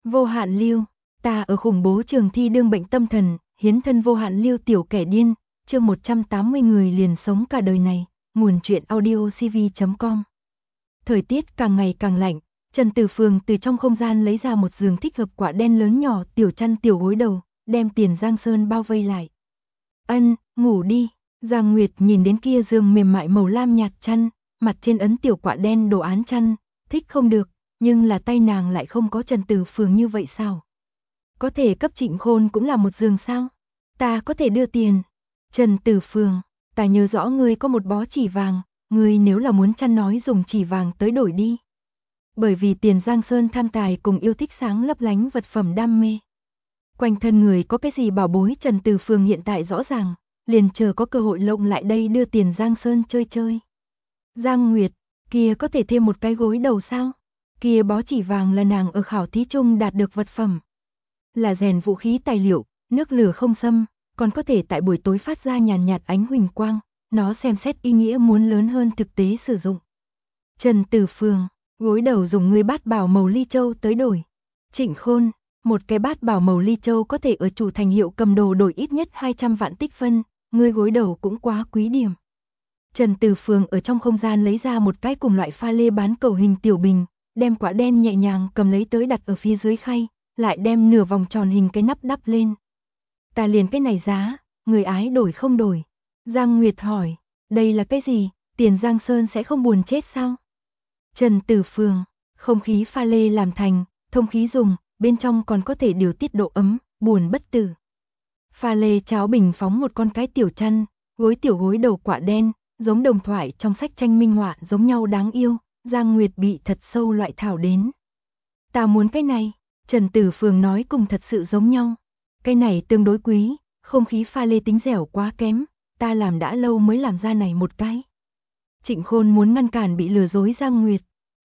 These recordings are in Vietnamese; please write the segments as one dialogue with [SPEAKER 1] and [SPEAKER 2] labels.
[SPEAKER 1] Vô hạn lưu, ta ở khủng bố trường thi đương bệnh tâm thần, hiến thân vô hạn lưu tiểu kẻ điên, chương 180 người liền sống cả đời này, nguồn truyện audio cv.com. Thời tiết càng ngày càng lạnh, Trần Tử Phường từ trong không gian lấy ra một giường thích hợp quả đen lớn nhỏ, tiểu chăn tiểu gối đầu, đem Tiền Giang Sơn bao vây lại. Ân, ngủ đi. Giang Nguyệt nhìn đến kia giường mềm mại màu lam nhạt chăn, mặt trên ấn tiểu quả đen đồ án chăn, thích không được, nhưng là tay nàng lại không có Trần Tử Phường như vậy sao? Có thể cấp Trịnh Khôn cũng là một giường sao? Ta có thể đưa tiền. Trần Tử Phường, ta nhớ rõ ngươi có một bó chỉ vàng, ngươi nếu là muốn chăn nói dùng chỉ vàng tới đổi đi. Bởi vì Tiền Giang Sơn tham tài cùng yêu thích sáng lấp lánh vật phẩm đam mê. Quanh thân người có cái gì bảo bối, Trần Tử Phường hiện tại rõ ràng, liền chờ có cơ hội lộng lại đây đưa Tiền Giang Sơn chơi chơi. Giang Nguyệt, kia có thể thêm một cái gối đầu sao? Kia bó chỉ vàng là nàng ở khảo thí chung đạt được vật phẩm. Là rèn vũ khí tài liệu, nước lửa không xâm, còn có thể tại buổi tối phát ra nhàn nhạt ánh huỳnh quang, nó xem xét ý nghĩa muốn lớn hơn thực tế sử dụng. Trần Tử Phường, gối đầu dùng ngươi bát bảo màu ly châu tới đổi. Trịnh Khôn, một cái bát bảo màu ly châu có thể ở chủ thành hiệu cầm đồ đổi ít nhất 200 vạn tích phân, ngươi gối đầu cũng quá quý điểm. Trần Tử Phường ở trong không gian lấy ra một cái cùng loại pha lê bán cầu hình tiểu bình, đem quả đen nhẹ nhàng cầm lấy tới đặt ở phía dưới khay, lại đem nửa vòng tròn hình cái nắp đắp lên. Ta liền cái này giá, người ái đổi không đổi. Giang Nguyệt hỏi, đây là cái gì, Tiền Giang Sơn sẽ không buồn chết sao? Trần Tử Phường, không khí pha lê làm thành, thông khí dùng, bên trong còn có thể điều tiết độ ấm, buồn bất tử. Pha lê cháo bình phóng một con cái tiểu chăn, tiểu gối đầu quả đen, giống đồng thoại trong sách tranh minh họa giống nhau đáng yêu, Giang Nguyệt bị thật sâu loại thảo đến. Ta muốn cái này, Trần Tử Phường nói cùng thật sự giống nhau. Cái này tương đối quý, không khí pha lê tính dẻo quá kém, ta làm đã lâu mới làm ra này một cái. Trịnh Khôn muốn ngăn cản bị lừa dối Giang Nguyệt.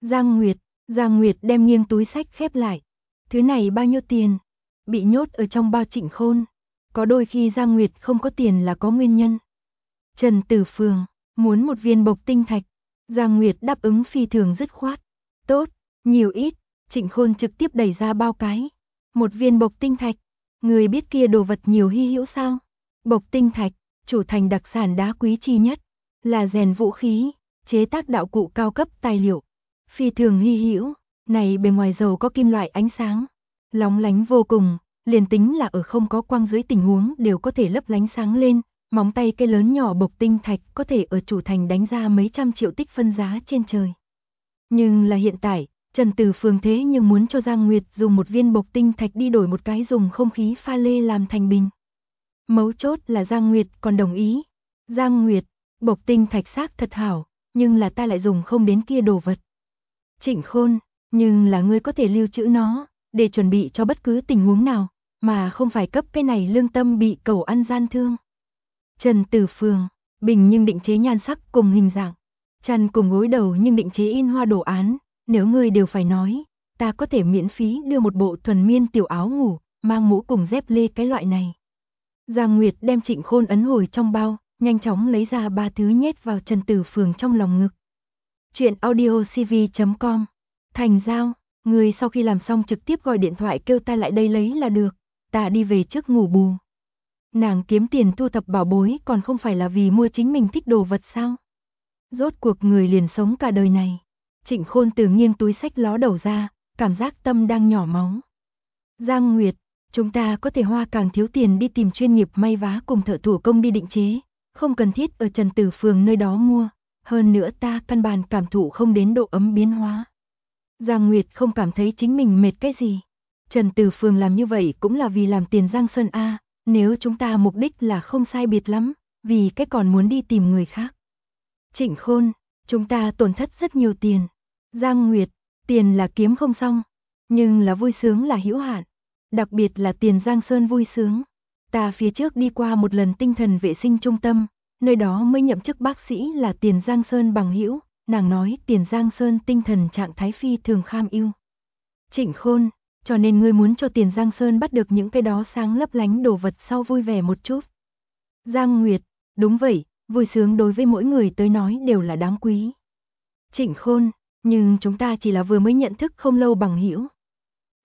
[SPEAKER 1] Giang Nguyệt đem nghiêng túi sách khép lại. Thứ này bao nhiêu tiền? Bị nhốt ở trong bao Trịnh Khôn. Có đôi khi Giang Nguyệt không có tiền là có nguyên nhân. Trần Tử Phường, muốn một viên bộc tinh thạch. Giang Nguyệt đáp ứng phi thường dứt khoát. Tốt, nhiều ít. Trịnh Khôn trực tiếp đẩy ra bao cái. Một viên bộc tinh thạch. Người biết kia đồ vật nhiều hy hữu sao? Bộc tinh thạch, chủ thành đặc sản đá quý chi nhất. Là rèn vũ khí, chế tác đạo cụ cao cấp tài liệu. Phi thường hy hữu, này bề ngoài dầu có kim loại ánh sáng. Lóng lánh vô cùng, liền tính là ở không có quang dưới tình huống đều có thể lấp lánh sáng lên. Móng tay cây lớn nhỏ bộc tinh thạch có thể ở chủ thành đánh ra mấy trăm triệu tích phân giá trên trời. Nhưng là hiện tại, Trần Tử Phường thế nhưng muốn cho Giang Nguyệt dùng một viên bộc tinh thạch đi đổi một cái dùng không khí pha lê làm thành bình. Mấu chốt là Giang Nguyệt còn đồng ý. Giang Nguyệt, bộc tinh thạch xác thật hảo, nhưng là ta lại dùng không đến kia đồ vật. Trịnh Khôn, nhưng là ngươi có thể lưu trữ nó, để chuẩn bị cho bất cứ tình huống nào, mà không phải cấp cái này lương tâm bị cầu ăn gian thương. Trần Tử Phường, bình nhưng định chế nhan sắc cùng hình dạng, chăn cùng gối đầu nhưng định chế in hoa đồ án, nếu ngươi đều phải nói, ta có thể miễn phí đưa một bộ thuần miên tiểu áo ngủ, mang mũ cùng dép lê cái loại này. Giang Nguyệt đem Trịnh Khôn ấn hồi trong bao, nhanh chóng lấy ra 3 thứ nhét vào Trần Tử Phường trong lòng ngực. Chuyện audio cv.com. Thành giao, người sau khi làm xong trực tiếp gọi điện thoại kêu ta lại đây lấy là được, ta đi về trước ngủ bù. Nàng kiếm tiền thu thập bảo bối còn không phải là vì mua chính mình thích đồ vật sao? Rốt cuộc người liền sống cả đời này. Trịnh Khôn từ nghiêng túi sách ló đầu ra, cảm giác tâm đang nhỏ máu. Giang Nguyệt, chúng ta có thể hoa càng thiếu tiền đi tìm chuyên nghiệp may vá cùng thợ thủ công đi định chế, không cần thiết ở Trần Tử Phường nơi đó mua, hơn nữa ta căn bản cảm thụ không đến độ ấm biến hóa. Giang Nguyệt không cảm thấy chính mình mệt cái gì. Trần Tử Phường làm như vậy cũng là vì làm Tiền Giang Sơn A, nếu chúng ta mục đích là không sai biệt lắm, vì cái còn muốn đi tìm người khác. Trịnh Khôn, chúng ta tổn thất rất nhiều tiền. Giang Nguyệt, tiền là kiếm không xong, nhưng là vui sướng là hữu hạn, đặc biệt là Tiền Giang Sơn vui sướng. Ta phía trước đi qua một lần tinh thần vệ sinh trung tâm, nơi đó mới nhậm chức bác sĩ là Tiền Giang Sơn bằng hữu, nàng nói Tiền Giang Sơn tinh thần trạng thái phi thường kham ưu. Trịnh Khôn, cho nên ngươi muốn cho Tiền Giang Sơn bắt được những cái đó sáng lấp lánh đồ vật sau vui vẻ một chút. Giang Nguyệt, đúng vậy, vui sướng đối với mỗi người tới nói đều là đáng quý. Trịnh Khôn, nhưng chúng ta chỉ là vừa mới nhận thức không lâu bằng hữu.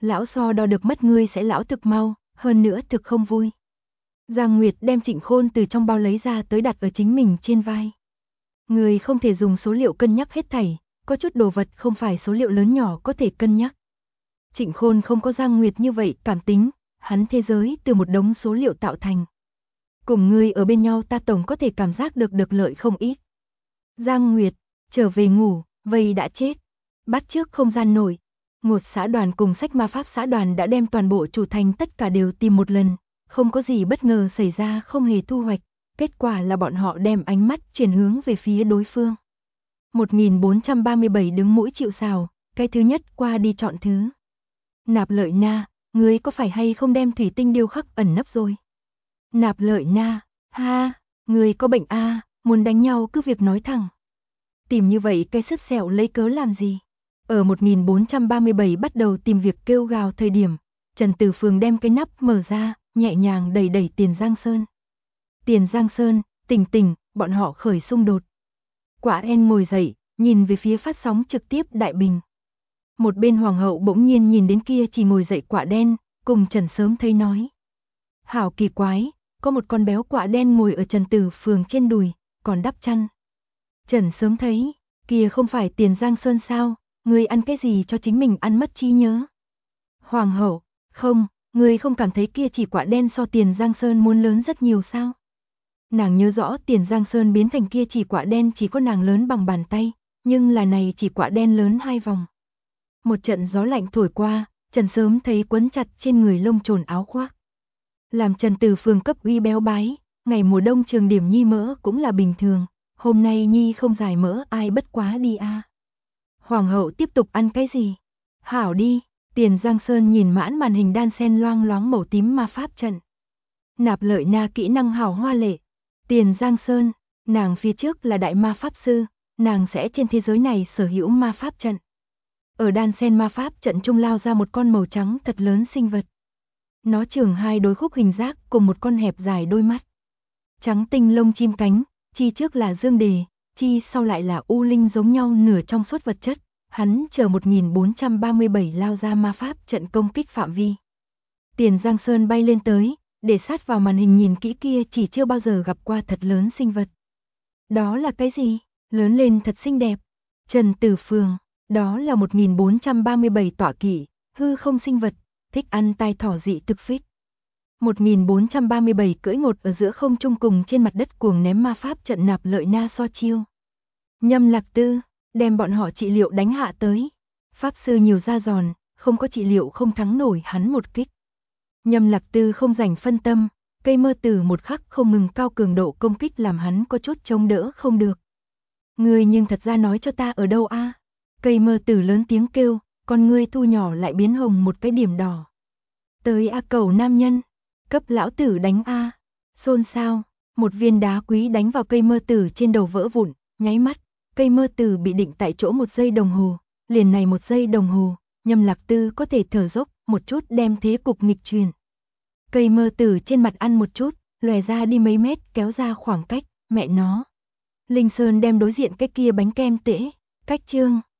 [SPEAKER 1] Lão so đo được mất ngươi sẽ lão thực mau, hơn nữa thực không vui. Giang Nguyệt đem Trịnh Khôn từ trong bao lấy ra tới đặt ở chính mình trên vai. Người không thể dùng số liệu cân nhắc hết thảy, có chút đồ vật không phải số liệu lớn nhỏ có thể cân nhắc. Trịnh Khôn không có Giang Nguyệt như vậy cảm tính, hắn thế giới từ một đống số liệu tạo thành. Cùng ngươi ở bên nhau ta tổng có thể cảm giác được lợi không ít. Giang Nguyệt, trở về ngủ, vây đã chết. Bắt trước không gian nổi. Ngột xã đoàn cùng sách ma pháp xã đoàn đã đem toàn bộ chủ thành tất cả đều tìm một lần, không có gì bất ngờ xảy ra, không hề thu hoạch. Kết quả là bọn họ đem ánh mắt chuyển hướng về phía đối phương. 1437 đứng mũi chịu sào, cái thứ nhất qua đi chọn thứ. Nạp Lợi Na, ngươi có phải hay không đem thủy tinh điêu khắc ẩn nấp rồi? Nạp Lợi Na, ha, ngươi có bệnh a, muốn đánh nhau cứ việc nói thẳng. Tìm như vậy cái sứt sẹo lấy cớ làm gì? Ở 1437 bắt đầu tìm việc kêu gào thời điểm, Trần Tử Phường đem cái nắp mở ra, nhẹ nhàng đẩy Tiền Giang Sơn. Tiền Giang Sơn, tỉnh, bọn họ khởi xung đột. Quả En ngồi dậy, nhìn về phía phát sóng trực tiếp đại bình. Một bên hoàng hậu bỗng nhiên nhìn đến kia chỉ ngồi dậy quả đen, cùng Trần Sớm thấy nói. Hảo kỳ quái, có một con béo quả đen ngồi ở Trần Tử Phường trên đùi, còn đắp chăn. Trần Sớm thấy, kia không phải Tiền Giang Sơn sao, ngươi ăn cái gì cho chính mình ăn mất trí nhớ. Hoàng hậu, không, ngươi không cảm thấy kia chỉ quả đen so Tiền Giang Sơn muốn lớn rất nhiều sao? Nàng nhớ rõ Tiền Giang Sơn biến thành kia chỉ quả đen chỉ có nàng lớn bằng bàn tay, nhưng là này chỉ quả đen lớn 2 vòng. Một trận gió lạnh thổi qua, Trần Sớm thấy quấn chặt trên người lông trồn áo khoác. Làm Trần Tử Phường cấp uy béo bái, ngày mùa đông trường điểm nhi mỡ cũng là bình thường, hôm nay nhi không giải mỡ ai bất quá đi a. Hoàng hậu tiếp tục ăn cái gì? Hảo đi, Tiền Giang Sơn nhìn mãn màn hình đan sen loang loáng màu tím ma pháp trận. Nạp Lợi Na kỹ năng hảo hoa lệ. Tiền Giang Sơn, nàng phía trước là đại ma pháp sư, nàng sẽ trên thế giới này sở hữu ma pháp trận. Ở đan sen ma pháp trận trung lao ra một con màu trắng thật lớn sinh vật. Nó trường 2 đôi khúc hình giác cùng một con hẹp dài đôi mắt. Trắng tinh lông chim cánh, chi trước là dương đề, chi sau lại là u linh giống nhau nửa trong suốt vật chất. Hắn chờ 1437 lao ra ma pháp trận công kích phạm vi. Tiền Giang Sơn bay lên tới, để sát vào màn hình nhìn kỹ kia chỉ chưa bao giờ gặp qua thật lớn sinh vật. Đó là cái gì? Lớn lên thật xinh đẹp. Trần Tử Phường, đó là 1437 tọa kỵ, hư không sinh vật, thích ăn tai thỏ dị thực phích. 1437 cưỡi ngột ở giữa không trung cùng trên mặt đất cuồng ném ma pháp trận Nạp Lợi Na so chiêu. Nhâm Lạc Tư, đem bọn họ trị liệu đánh hạ tới. Pháp sư nhiều da giòn, không có trị liệu không thắng nổi hắn một kích. Nhâm Lạc Tư không rảnh phân tâm, cây mơ tử một khắc không ngừng cao cường độ công kích làm hắn có chút chống đỡ không được. Ngươi nhưng thật ra nói cho ta ở đâu a? Cây mơ tử lớn tiếng kêu, con ngươi thu nhỏ lại biến hồng một cái điểm đỏ. Tới a cầu nam nhân, cấp lão tử đánh a. Xôn xao, một viên đá quý đánh vào cây mơ tử trên đầu vỡ vụn, nháy mắt, cây mơ tử bị định tại chỗ 1 giây đồng hồ, liền này 1 giây đồng hồ, Nhâm Lạc Tư có thể thở dốc, một chút đem thế cục nghịch chuyển. Cây mơ tử trên mặt ăn một chút, lòe ra đi mấy mét kéo ra khoảng cách, mẹ nó. Linh Sơn đem đối diện cái kia bánh kem tễ, cách chương.